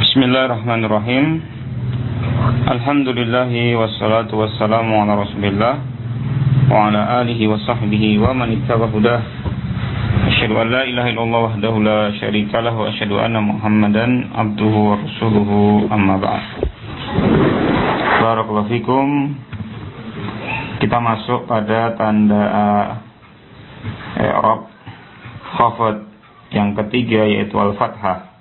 Bismillahirrahmanirrahim. Alhamdulillahi wassalatu wassalamu ala rasulillah wa ala alihi wa sahbihi wa man ittaba hudah. Asyhadu an la ilaha illallah wahdahu la syarika lahu wa asyhadu anna Muhammadan abduhu wa rasuluhu, amma ba'd. Barakallahu fikum. Kita masuk pada tanda i'rab khafad yang ketiga, yaitu al-fathah.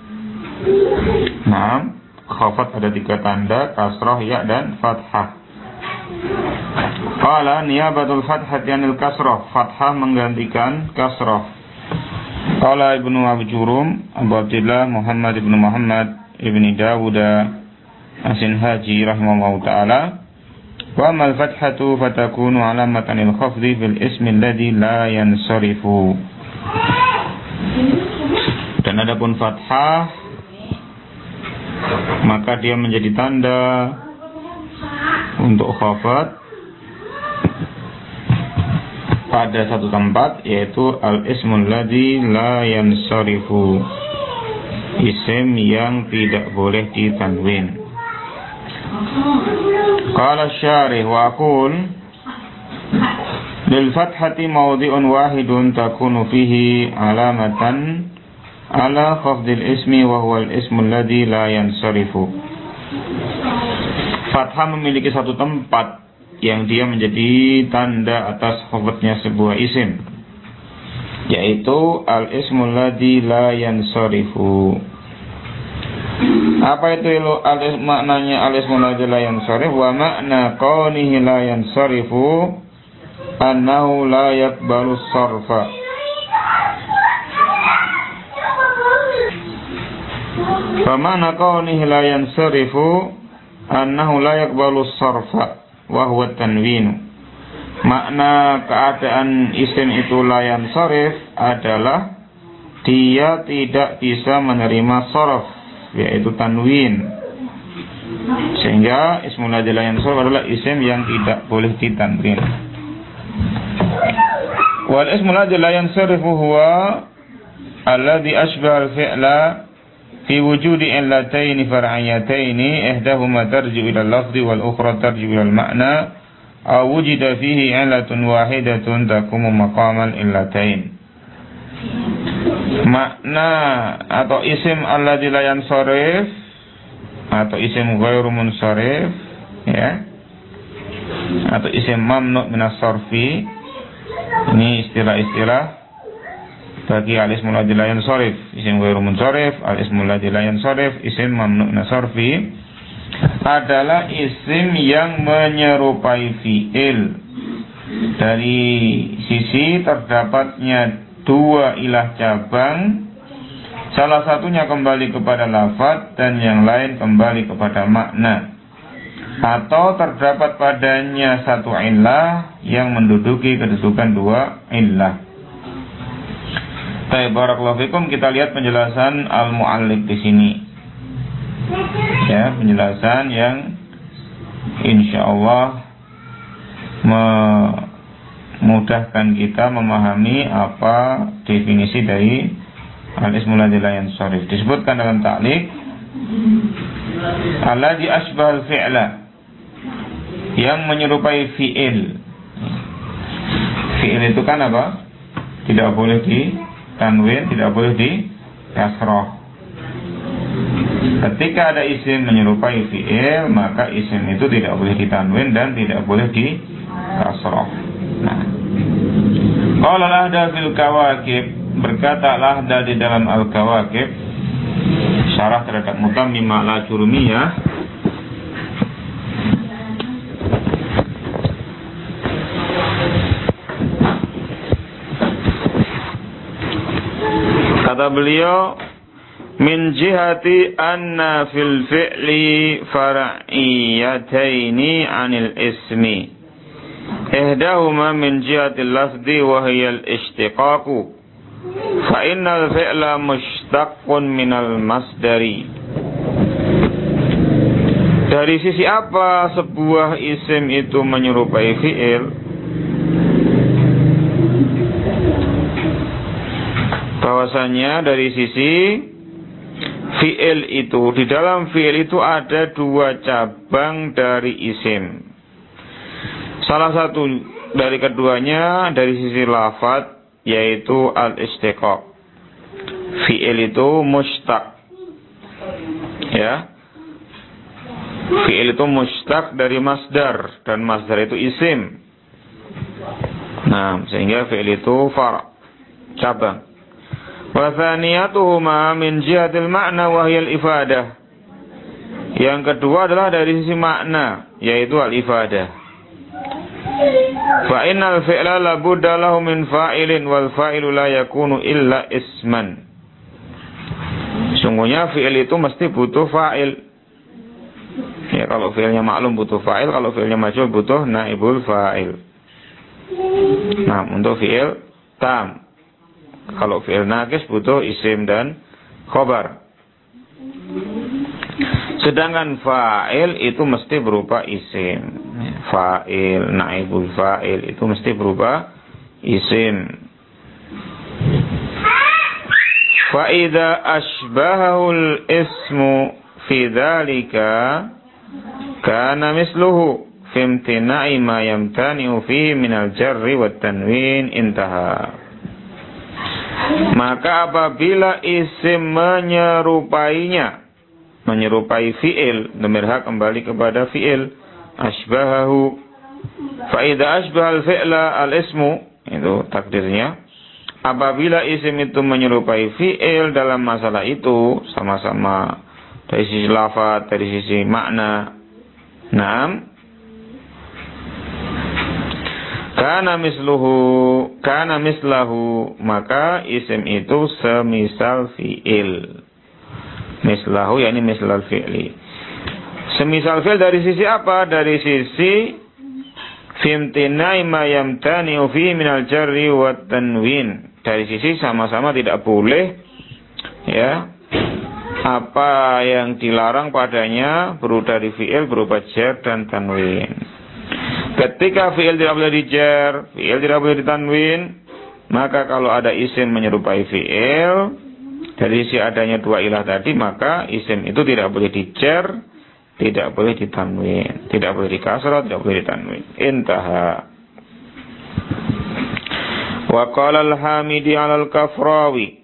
Nah, khafad ada 3 tanda, kasrah, ya, dan fathah. Qala niyabatul fathati anil kasrah, fathah menggantikan kasrah. Qala Ibnu Abi Jurum, Abu Abdillah Muhammad ibnu Muhammad ibni Dawud As-Sinhaji rahimahullahu ta'ala, wa amal fathatu fatakunu alamatan lil khafdi fil ismi alladhi la yansarifu. Dan adapun fathah, maka dia menjadi tanda untuk khafad pada satu tempat, yaitu al-ismul ladzi la yansarifu, isim yang tidak boleh ditanwin. Qala syarih wa aqul lil fathati mawdi'un wahidun takunu fihi alamatan ala khafdil ismi wa huwa al-ismul ladzi la yansarifu. Fathah memiliki satu tempat yang dia menjadi tanda atas khafdnya sebuah isim, yaitu al-ismul ladzi la yansarifu. Apa itu maknanya al-ismul ladzi la yansarifu? Wa makna qawnihi la yansarifu annahu la yaqbalu sarfa. Famana kaunihi la yansarifu annahu la yaqbalu sarfa wa huwa tanwin. Makna keadaan isim itu la yansarif adalah dia tidak bisa menerima sarf, yaitu tanwin. Sehingga ismul ladzi la yansarif adalah isim yang tidak boleh ditanwin. Wal ismul ladzi la yansarifu huwa alladzi ashbaha al-fi'la fi wujudi illataini far'iyataini ihdahuma tarji'u ila al-lafzi wal ukhra tarji'u ila al-ma'na aw wujida fihi illatun wahidatun taqumu maqamal illatain. Makna atau isim alladzi la yansarif atau isim ghairu munsharif, ya, atau isim mamnu' min as-sarfi, ini istilah-istilah bagi al-ismul ladzi la yansarif. Isim ghairu munsharif, al-ismul ladzi la yansarif, isim mamnu' min as-sarfi adalah isim yang menyerupai fi'il. Dari sisi terdapatnya 2 ilah cabang, salah satunya kembali kepada lafaz dan yang lain kembali kepada makna, atau terdapat padanya 1 illah yang menduduki kedudukan 2 illah. Baik, barakallahu fikum. Kita lihat penjelasan al-mu'allif di sini. Ya, penjelasan yang insyaallah memudahkan kita memahami apa definisi dari al-ismul ladzi la yansarif. Disebutkan dalam ta'liq, alladzi asbahal fi'la, yang menyerupai fi'il. Fi'il itu kan apa? Tidak boleh tanwin, tidak boleh di kasrah. Ketika ada isim menyerupai fi'il, maka isim itu tidak boleh ditanwin dan tidak boleh di kasrah. Nah, qala al-Ahda fil Kawakib, berkata al-Ahda di dalam al-Kawakib, syarah terhadap Mutammimah al-Jurmiyah, kata beliau, min jihati anna fil fi'li far'iyataini 'anil ismi, ihdahuma min jihati al-lafzi wa hiya al-ishtiqaqu, fa innal fi'la mushtaqqun minal masdari. Dari sisi apa sebuah isim itu menyerupai fi'il? Bahwasanya dari sisi fi'il itu, di dalam fi'il itu ada dua cabang dari isim. Salah satu dari keduanya dari sisi lafadz, yaitu al-istiqaq. Fi'il itu mustaq. Ya. Fi'il itu mustaq dari masdar, dan masdar itu isim. Nah, sehingga fi'il itu far', cabang. Wa thaniyatuhuma min jihatil ma'na wa hiya al-ifadah. Yang kedua adalah dari sisi makna, yaitu al-ifadah. Fa innal fi'la la budda lahu min fa'ilin wal fa'ilu la yakunu illa isman. Sungguhnya fi'il itu mesti butuh fa'il. Ya, kalau fi'ilnya maklum butuh fa'il, kalau fi'ilnya majhul butuh naibul fa'il. Nah, untuk fi'il tam. Kalau fi'il naqis butuh isim dan khobar. Sedangkan fa'il itu mesti berupa isim. Fa'il, naibul fa'il itu mesti berupa isim. Fa'idha ashbahul ismu fi dhalika kana misluhu fi imtina'i ma yamtani'u fihi minal jarri wat tanwin, intaha. Maka apabila isim menyerupai fi'il, dhamir ha kembali kepada fi'il, asbahahu. Fa idza asbahal fi'la al-ismu, itu takdirnya, apabila isim itu menyerupai fi'il dalam masalah itu, sama-sama dari sisi lafaz, dari sisi makna. Naam. Kana mislahu, maka isim itu semisal fi'il. Mislahu yakni mislal fi'li. Semisal fi'il dari sisi apa? Dari sisi fimtinai ma yamtani'u fihi minal jarri wat tanwin. Dari sisi sama-sama tidak boleh, ya, apa yang dilarang padanya berupa dari fi'il berupa jar dan tanwin. Ketika fi'il tidak boleh dijar, fi'il tidak boleh ditanwin, maka kalau ada isim menyerupai fi'il, dari sisi adanya dua ilah tadi, maka isim itu tidak boleh dijar, tidak boleh ditanwin, tidak boleh dikasrah, tidak boleh ditanwin. Intaha. Wa qala al-Hamidi 'ala al-Kafrawi,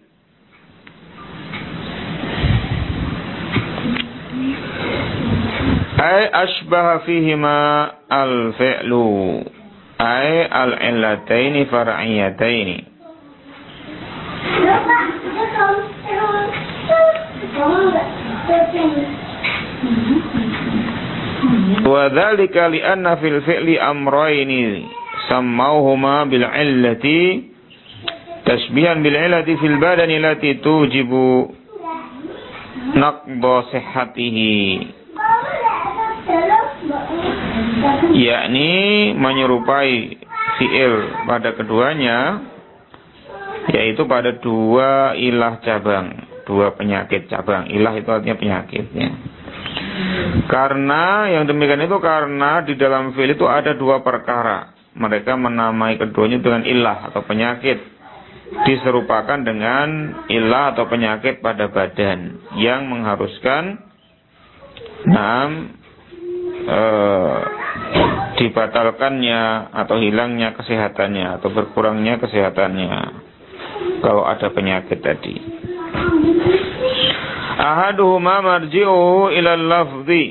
ay asbaha fihima al-fi'lu ay al-illataini far'iyataini. Wa dzalika li anna fil fi'li amrayni sammauhuma bil illati tashbihan bil illati fil badani allati tujibu naqda sihhatihi, yakni menyerupai fi'il pada keduanya, yaitu pada dua ilah cabang, dua penyakit cabang. Ilah itu artinya penyakit, ya. Karena yang demikian itu karena di dalam fi'il itu ada dua perkara. Mereka menamai keduanya dengan ilah atau penyakit, diserupakan dengan ilah atau penyakit pada badan yang mengharuskan dibatalkannya atau hilangnya kesehatannya atau berkurangnya kesehatannya kalau ada penyakit tadi. Ahaduhuma marji'uhu ilal lafzi,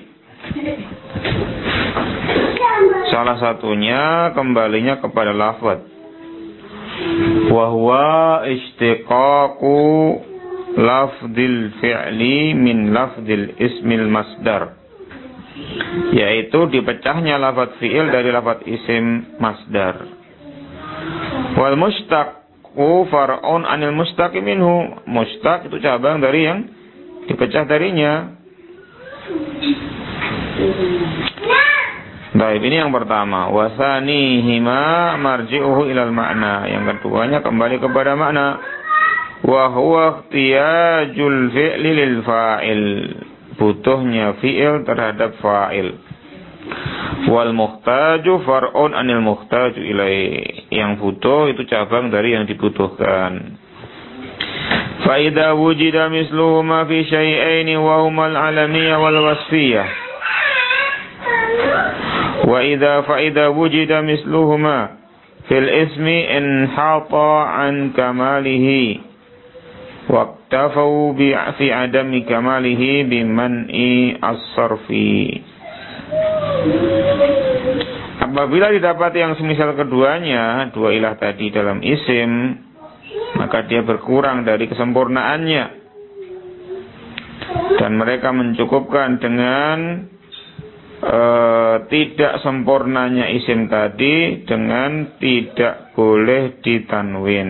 salah satunya kembalinya kepada lafaz. Wa huwa istiqaqu lafzil fi'li min lafzil ismil masdar, yaitu dipecahnya lafaz fi'il dari lafaz isim masdar. Wal mustaqu far'un anil mustaqi minhu, mustaq itu cabang dari yang dipecah darinya. Baik, ini yang pertama. Wasanihima marji'uhu ilal makna, yang keduanya kembali kepada makna. Wa huwa ikhtiyajul fi'li lil fa'il, butuhnya fi'il terhadap fa'il. Wal muhtaju far'un anil muhtaju ilaih, yang butuh itu cabang dari yang dibutuhkan. Fa idza wujida misluhuma fi syai'aini wa huma al-'alamiyah wal wasfiyah. Wa idza wujida misluhuma fil ismi inhata an kamalihi waqtafau fi adami kamalihi biman'i as-sarfi. Apabila didapati yang semisal keduanya, dua ilah tadi dalam isim, maka dia berkurang dari kesempurnaannya, dan mereka mencukupkan dengan tidak sempurnanya isim tadi dengan tidak boleh ditanwin.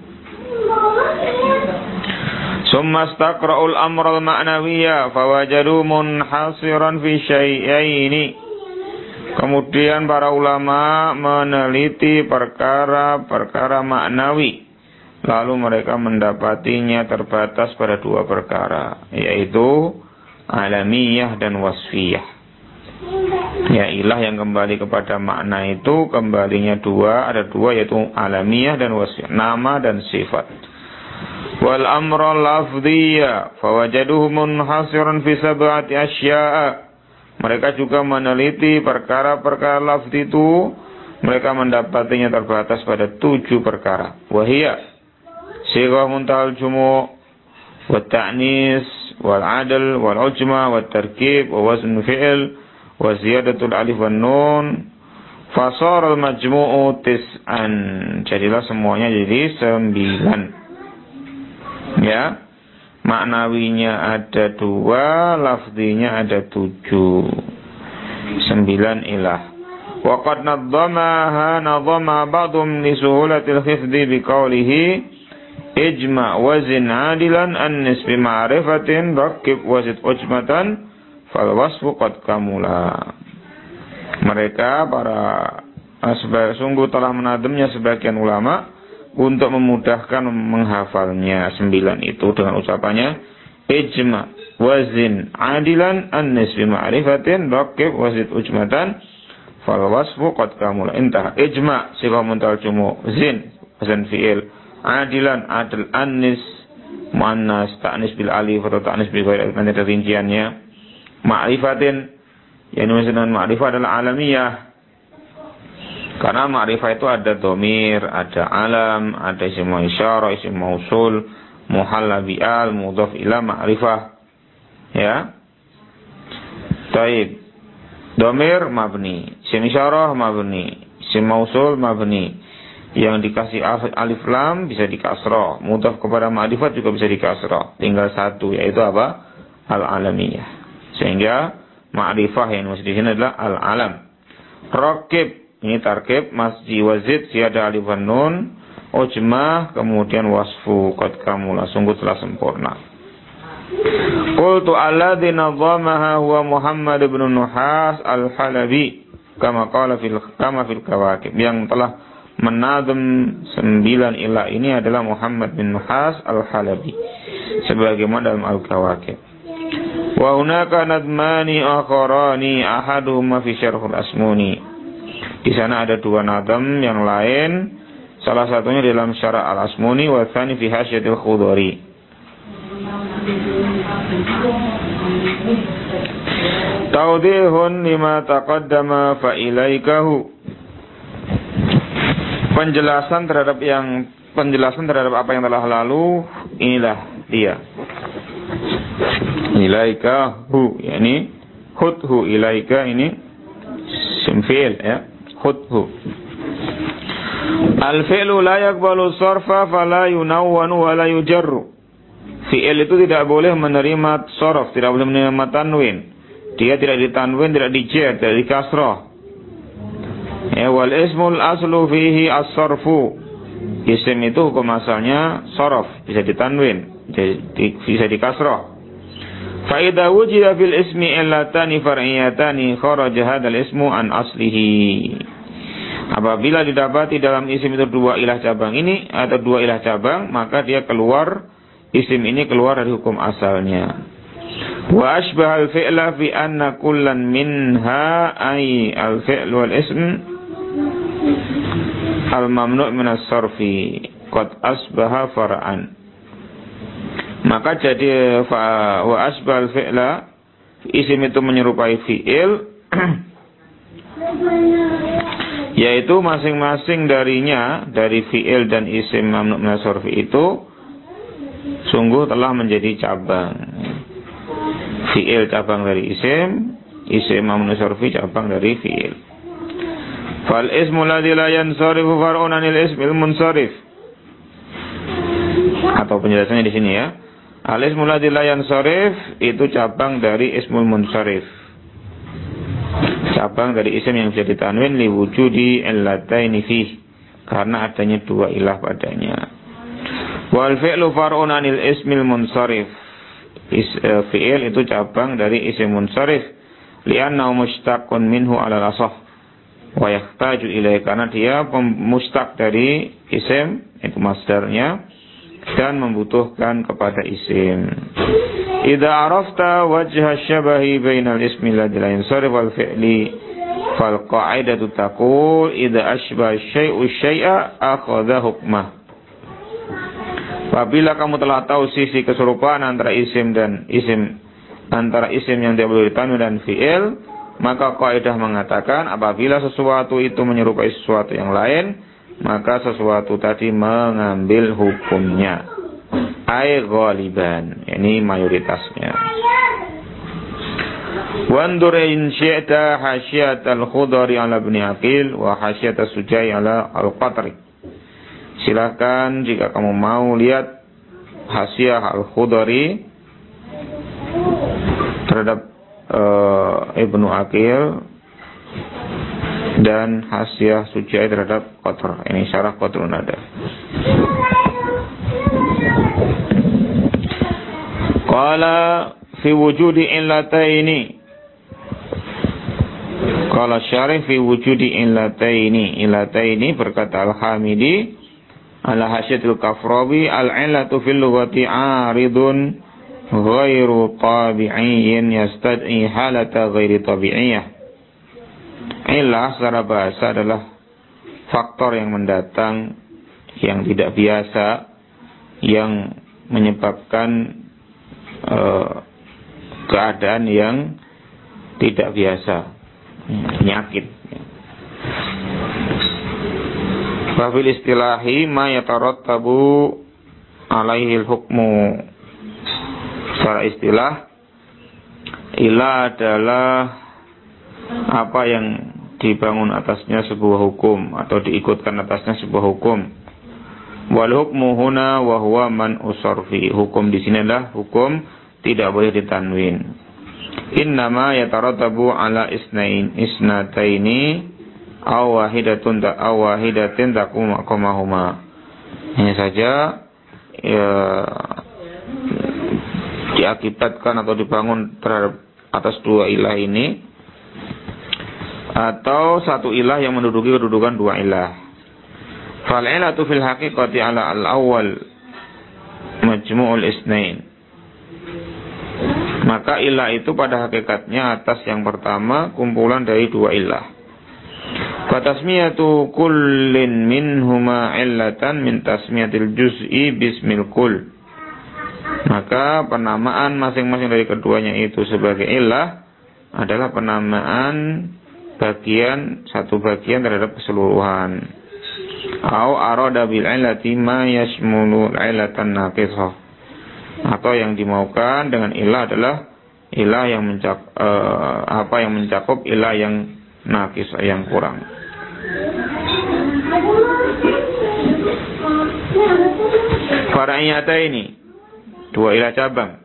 Summa istaqra'ul amral ma'nawiyya fawajadu munhasiran fi syai'aini. Kemudian para ulama meneliti perkara-perkara maknawi, lalu mereka mendapatinya terbatas pada dua perkara, yaitu alamiyah dan wasfiyah. Ya, ilah yang kembali kepada makna itu kembalinya ada dua, yaitu alamiyah dan wasfiyah, nama dan sifat. Wal amra lafdhiyya fawajaduhu munhasiran fi sab'ati asya'a. Mereka juga meneliti perkara-perkara lafzi itu, mereka mendapatinya terbatas pada 7 perkara. Wahiyya sighah muntahal jumu' wa ta'nis wal 'adl wal ujma wa tarkib wa wazn fi'l wa ziyadatul alif wan nun fasara al majmu'u tis'an. Jadilah semuanya jadi 9. Ya, maknawinya ada 2, lafzinya ada 7. 9 ilah. Wa qad nadhama ba'dhum li suhulatil hifdzi biqaulihi ijma' wazin 'adilan an-nisb bi ma'rifatin rakib wazid ujmatan fal wasfu qad kamula. Mereka sungguh telah menadamnya sebagian ulama untuk memudahkan menghafalnya 9 itu dengan ucapannya ijma' wazin 'adilan an-nisb bi ma'rifatin rakib wazid ujmatan fal wasfu qad kamula. Intah. Ijma' sighah muntahal jumu', zin wazn fi'il, 'adilan adl, an-nis muannas, ta'nis bil alif atau ta'nis bil ghairi, nanti ada rinciannya. Ma'rifatin, yang dimaksud dengan ma'rifah adalah alamiyah, karena ma'rifah itu ada dhamir, ada alam, ada isim isyarah, isim mausul, muhalla bi'al, mudhaf ila ma'rifah. Ya. Taib. Dhamir mabni, isim isyarah mabni, isim mausul mabni. Yang dikasih alif lam bisa dikasrah, mudhaf kepada ma'rifat juga bisa dikasrah. Tinggal satu, yaitu apa? Al-alamiyah. Sehingga ma'rifah yang maksud di sini adalah al-alam. Rakib, ini tarkib, masji wazid, ziyada alif wan nun, ujmah, kemudian wasfu qad kamula, sungguh telah sempurna. Qultu alladhi nadhamaha huwa Muhammad ibn Nuhas al-Halabi kama fil Kawakib. Yang telah menadam 9 ilah ini adalah Muhammad bin Nuhas al-Halabi sebagaimana dalam al-Kawakib. Wa hunaka nadmani akharani ahaduhuma fi syarhul asmuni. Di sana ada 2 nadam yang lain, salah satunya dalam syarah al-Asmuni wa tsani fi hasyatil Khudhari. Tawdihun lima taqaddama fa ilaikahu. Penjelasan terhadap apa yang telah lalu, inilah dia. Ilaikahu, yakni hudhu, ilaika ini simfil, ya, hudhu. Al-fi'lu la yaqbalu sarfa fala yunawwanu wa la yujarru. Fi'il itu tidak boleh menerima sorof, tidak boleh menerima tanwin. Dia tidak ditanwin, tidak dijer, tidak dikasroh. Ya, wal ismul aslu fihi as-sarfu. Isim itu hukum asalnya sorof, bisa ditanwin, bisa dikasroh. Fa idza wujida fil ismi illatani far'iyatani kharaja hadzal ismu an aslihi. Apabila didapati dalam isim itu 2 ilah cabang ini atau 2 ilah cabang, maka dia keluar, isim ini keluar dari hukum asalnya. Wa asbahal fi'la fi anna kullan minha ay al-fi'l wal ism al-mamnu' min as-sarfi qad asbaha far'an. Maka jadi wa asbal fi'la, isim itu menyerupai fi'il, yaitu masing-masing darinya, dari fi'il dan isim mamnu' minaz sarfi itu sungguh telah menjadi cabang. Fi'il cabang dari isim, isim mamnu' minaz sarfi cabang dari fi'il. Fal ismu ladzi la yansarifu far'un 'anil ismil munsharif. Atau penjelasannya di sini ya. Al ismu ladzi la yansarif itu cabang dari ismul munsharif. Cabang dari isim yang bisa ditanwin li wujudi illataini fih, karena adanya dua ilah padanya. Wal fi'lu far'un 'anil ismil munsharif. Fi'il itu cabang dari isim munsharif li'annahu mushtaqun minhu 'alal ashah wa yahtaju ilaihi, karena dia mustaq dari isim, itu masdarnya, dan membutuhkan kepada isim. Idza arafta wajha syabahi bainal ismi alladhi la yansarif wal fi'li fal qa'idatu taqul idza ashbaha syai'u syai'a akhadha hukmah. Apabila kamu telah tahu sisi keserupaan antara isim dan isim, antara isim yang tidak boleh ditanwin dan fi'il, maka kaidah mengatakan apabila sesuatu itu menyerupai sesuatu yang lain, maka sesuatu tadi mengambil hukumnya. Ai ghaliban, ini mayoritasnya. Wandur in syi'ta hasyiatal khudari ala ibn Aqil wa hasyiatas Sujai ala al-Qatri. Silakan jika kamu mau lihat hasyiah al-Khudari terhadap Ibnu Aqil dan hasyiah Sujai terhadap Qatr. Ini syarah Qatrun ada. Qala fi wujudi illataini. Qala syarih fi wujudi illataini. Illataini berkata Al-Hamidi ala hasyatul Kafrawi al-illatu fil lughati 'aridun ghairu tabi'iyyin yastad'i halata ghairi tabi'iyah. Illah secara bahasa adalah faktor yang mendatang yang tidak biasa, yang menyebabkan keadaan yang tidak biasa, penyakit. Wafil istilahi ma yatarattabu alaihi hukmu. Secara istilah, ilah adalah apa yang dibangun atasnya sebuah hukum atau diikutkan atasnya sebuah hukum. Wal hukmu huna wa huwa man usarfi. Hukum di sini adalah hukum tidak boleh ditanwin. Innama yatarattabu ala isnataini aw wahidatin taqum maqamahuma. Hanya saja diakibatkan atau dibangun terhadap atas dua ilah ini, atau satu ilah yang menduduki kedudukan dua ilah. Fal ilatu fil haqiqati ala al-awwal majmu'ul isnain. Maka ilah itu pada hakikatnya atas yang pertama kumpulan dari dua ilah. Fatasmiyatu kullin minhuma illatan min tasmiyatil juz'i bismil kull. Maka penamaan masing-masing dari keduanya itu sebagai ilah adalah penamaan bagian, satu bagian terhadap keseluruhan. Au arada bil illati ma yashmulu illatan naqisah. Atau yang dimaukan dengan ilah adalah ilah yang mencakup ilah yang naqis, yang kurang. Fara'iyata ini dua ilah cabang.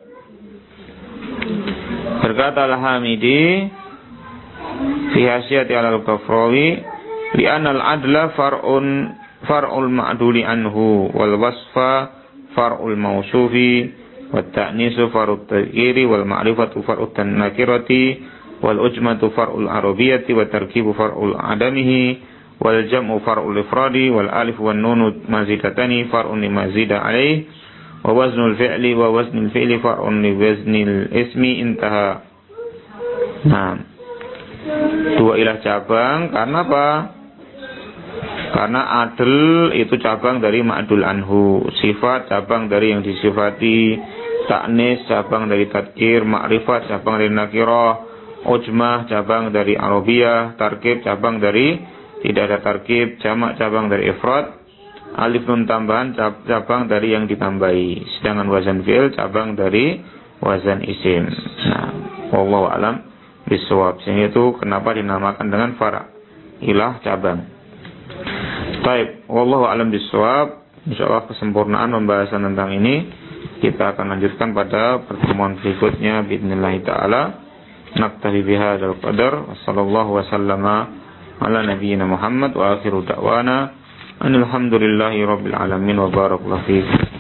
Berkata Al-Hamidi fi hasyati al-Kafrawi li'anna al-adla far'ul ma'duli anhu wal wasfa far'ul mausufi wat ta'nisu far'ut tadhkiri wal ma'rifatu far'ut nakirati wal ujmatu far'ul arabiyyati wat tarkibu far'ul adamihi wal jam'u far'ul ifradi wal alif wan nun mazidatani far'un limazida alaih wa waznul fi'li wa waznul fi'li far'un li waznil ismi intaha. Nah, dua ilah cabang karena apa? Karena adl itu cabang dari ma'dul anhu, sifat cabang dari yang disifati, ta'nis cabang dari tadkir, ma'rifat cabang dari nakirah, ujmah cabang dari arabiyah, tarkib cabang dari tidak ada tarkib, jamak cabang dari ifrad, alif nun tambahan cabang dari yang ditambahi, sedangkan wazan fi'il cabang dari wazan isim. Nah, wallahu alam bisawab. Sehingga itu kenapa dinamakan dengan fara, ilah cabang. Baik, wallahu alam bisawab. Insyaallah kesempurnaan pembahasan tentang ini kita akan lanjutkan pada pertemuan berikutnya باذنillah taala. Naktafi bihadzal qadar. Wassallallahu wasallama ala nabiyyina Muhammad wa akhiru da'wana alhamdulillahi rabbil alamin wa barakallahu fiikum.